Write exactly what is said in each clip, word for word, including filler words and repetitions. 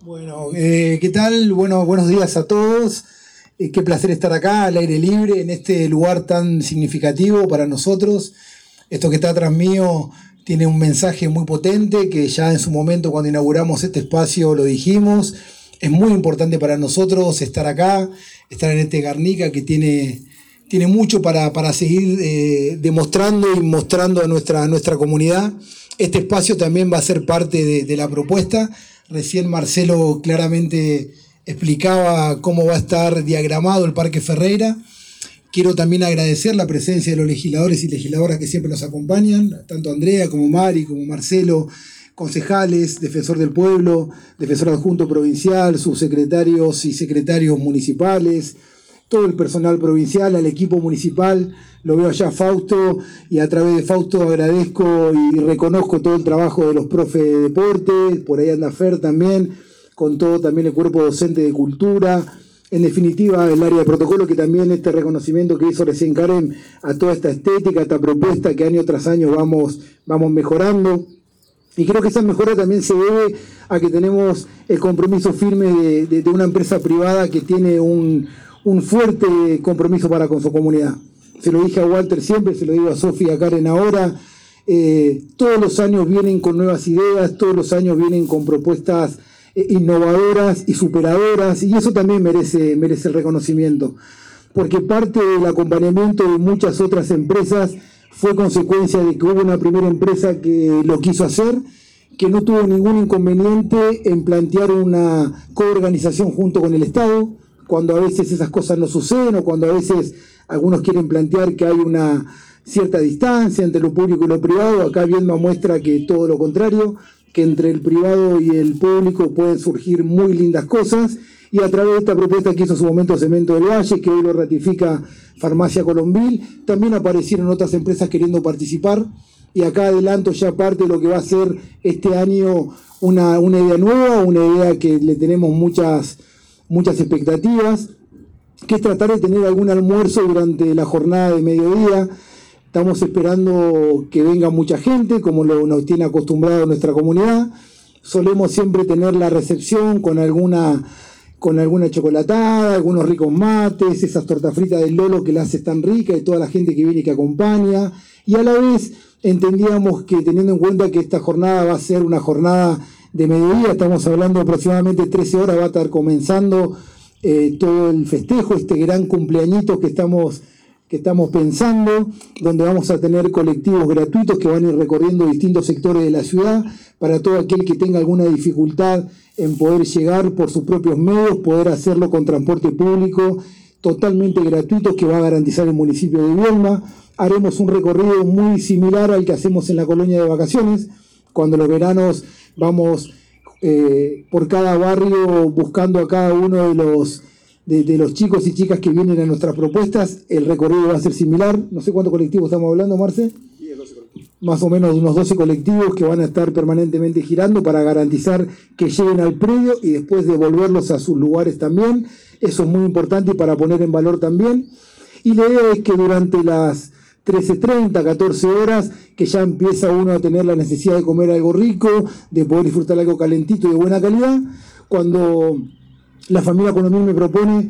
Bueno, eh, ¿qué tal? Bueno, buenos días a todos. Eh, qué placer estar acá al aire libre en este lugar tan significativo para nosotros. Esto que está atrás mío tiene un mensaje muy potente que ya en su momento cuando inauguramos este espacio lo dijimos. Es muy importante para nosotros estar acá, estar en este Garnica que tiene, tiene mucho para, para seguir eh, demostrando y mostrando a nuestra, a nuestra comunidad. Este espacio también va a ser parte de, de la propuesta. Recién Marcelo claramente explicaba cómo va a estar diagramado el Parque Ferreira. Quiero también agradecer la presencia de los legisladores y legisladoras que siempre nos acompañan, tanto Andrea como Mari, como Marcelo, concejales, defensor del pueblo, defensor adjunto provincial, subsecretarios y secretarios municipales, todo el personal provincial, al equipo municipal. Lo veo allá a Fausto y a través de Fausto agradezco y reconozco todo el trabajo de los profes de deporte, por ahí anda Fer también, con todo también el cuerpo docente de cultura, en definitiva el área de protocolo, que también este reconocimiento que hizo recién Karen a toda esta estética, esta propuesta que año tras año vamos, vamos mejorando. Y creo que esa mejora también se debe a que tenemos el compromiso firme de, de, de una empresa privada que tiene un, un fuerte compromiso para con su comunidad. Se lo dije a Walter siempre, se lo digo a Sofía y a Karen ahora. Eh, todos los años vienen con nuevas ideas, todos los años vienen con propuestas eh, innovadoras y superadoras, y eso también merece, merece el reconocimiento, porque parte del acompañamiento de muchas otras empresas fue consecuencia de que hubo una primera empresa que lo quiso hacer, que no tuvo ningún inconveniente en plantear una coorganización junto con el Estado, cuando a veces esas cosas no suceden o cuando a veces algunos quieren plantear que hay una cierta distancia entre lo público y lo privado. Acá Viedma muestra que todo lo contrario, que entre el privado y el público pueden surgir muy lindas cosas, y a través de esta propuesta que hizo en su momento Cemento del Valle, que hoy lo ratifica Farmacia Colombil, también aparecieron otras empresas queriendo participar, y acá adelanto ya parte de lo que va a ser este año una, una idea nueva, una idea que le tenemos muchas, muchas expectativas, que es tratar de tener algún almuerzo durante la jornada de mediodía. Estamos esperando que venga mucha gente, como lo, nos tiene acostumbrado nuestra comunidad. Solemos siempre tener la recepción con alguna, con alguna chocolatada, algunos ricos mates, esas tortas fritas del Lolo que la hace tan rica, y toda la gente que viene y que acompaña. Y a la vez entendíamos que, teniendo en cuenta que esta jornada va a ser una jornada de mediodía, estamos hablando de aproximadamente trece horas, va a estar comenzando Eh, todo el festejo, este gran cumpleañito que estamos, que estamos pensando, donde vamos a tener colectivos gratuitos que van a ir recorriendo distintos sectores de la ciudad para todo aquel que tenga alguna dificultad en poder llegar por sus propios medios, poder hacerlo con transporte público totalmente gratuito que va a garantizar el municipio de Viedma. Haremos un recorrido muy similar al que hacemos en la colonia de vacaciones, cuando los veranos vamos Eh, por cada barrio buscando a cada uno de los, de, de los chicos y chicas que vienen a nuestras propuestas. El recorrido va a ser similar. No sé cuántos colectivos estamos hablando, Marce. diez, doce colectivos. Más o menos unos doce colectivos que van a estar permanentemente girando para garantizar que lleguen al predio y después devolverlos a sus lugares también. Eso es muy importante y para poner en valor también. Y la idea es que durante las trece treinta, catorce horas, que ya empieza uno a tener la necesidad de comer algo rico, de poder disfrutar algo calentito y de buena calidad. Cuando la familia Colombil me propone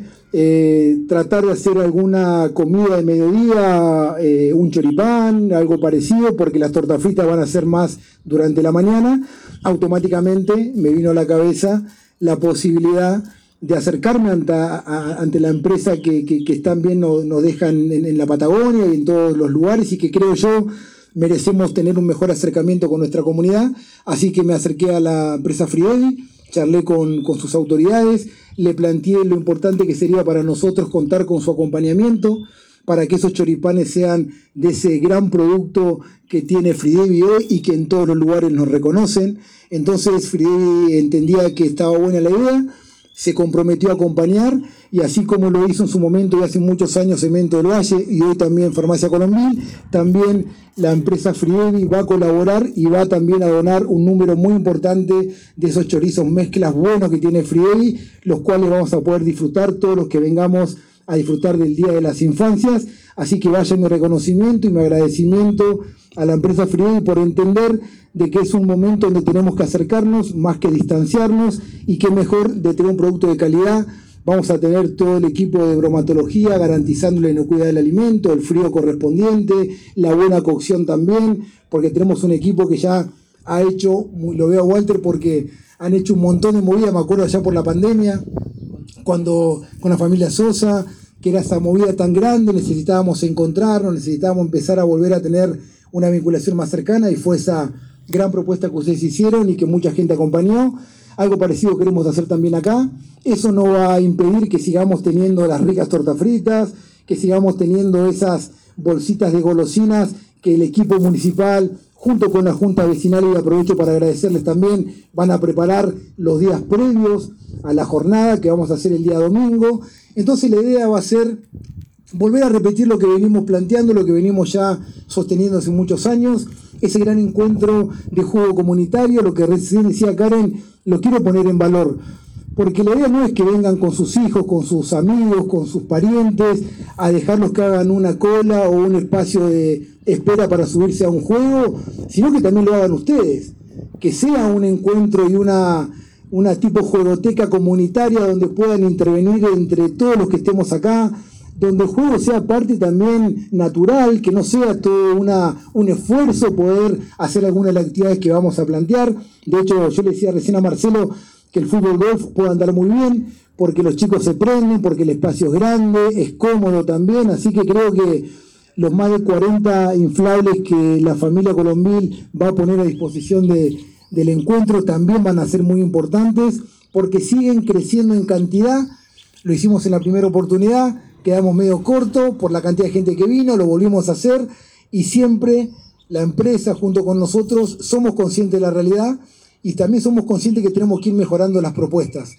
eh, tratar de hacer alguna comida de mediodía, eh, un choripán, algo parecido, porque las tortas fritas van a ser más durante la mañana, automáticamente me vino a la cabeza la posibilidad de acercarme ante, a, ante la empresa que, que, que también nos, nos dejan en, en la Patagonia y en todos los lugares, y que creo yo merecemos tener un mejor acercamiento con nuestra comunidad. Así que me acerqué a la empresa Fridevi, charlé con, con sus autoridades, le planteé lo importante que sería para nosotros contar con su acompañamiento, para que esos choripanes sean de ese gran producto que tiene Fridevi hoy y que en todos los lugares nos reconocen. Entonces Fridevi entendía que estaba buena la idea, se comprometió a acompañar, y así como lo hizo en su momento y hace muchos años Cemento del Valle y hoy también Farmacia Colombil, también la empresa Fridevi va a colaborar y va también a donar un número muy importante de esos chorizos mezclas buenos que tiene Fridevi, los cuales vamos a poder disfrutar todos los que vengamos a disfrutar del Día de las Infancias. Así que vaya mi reconocimiento y mi agradecimiento a la empresa Friedi por entender de que es un momento donde tenemos que acercarnos más que distanciarnos y que mejor de tener un producto de calidad. Vamos a tener todo el equipo de bromatología garantizando la inocuidad del alimento, el frío correspondiente, la buena cocción también, porque tenemos un equipo que ya ha hecho, lo veo a Walter porque han hecho un montón de movidas, me acuerdo allá por la pandemia, cuando con la familia Sosa, que era esa movida tan grande, necesitábamos encontrarnos, necesitábamos empezar a volver a tener una vinculación más cercana y fue esa gran propuesta que ustedes hicieron y que mucha gente acompañó. Algo parecido queremos hacer también acá. Eso no va a impedir que sigamos teniendo las ricas tortas fritas, que sigamos teniendo esas bolsitas de golosinas que el equipo municipal, junto con la Junta Vecinal, y aprovecho para agradecerles también, van a preparar los días previos a la jornada que vamos a hacer el día domingo. Entonces la idea va a ser volver a repetir lo que venimos planteando, lo que venimos ya sosteniendo hace muchos años, ese gran encuentro de juego comunitario, lo que recién decía Karen, lo quiero poner en valor, porque la idea no es que vengan con sus hijos, con sus amigos, con sus parientes, a dejarlos que hagan una cola o un espacio de espera para subirse a un juego, sino que también lo hagan ustedes, que sea un encuentro y una, una tipo juegoteca comunitaria donde puedan intervenir entre todos los que estemos acá, donde el juego sea parte también natural, que no sea todo una, un esfuerzo poder hacer algunas de las actividades que vamos a plantear. De hecho, yo le decía recién a Marcelo que el fútbol golf puede andar muy bien, porque los chicos se prenden, porque el espacio es grande, es cómodo también, así que creo que los más de cuarenta inflables que la familia Colombil va a poner a disposición de, del encuentro también van a ser muy importantes, porque siguen creciendo en cantidad. Lo hicimos en la primera oportunidad, quedamos medio corto por la cantidad de gente que vino, lo volvimos a hacer y siempre la empresa junto con nosotros somos conscientes de la realidad y también somos conscientes que tenemos que ir mejorando las propuestas.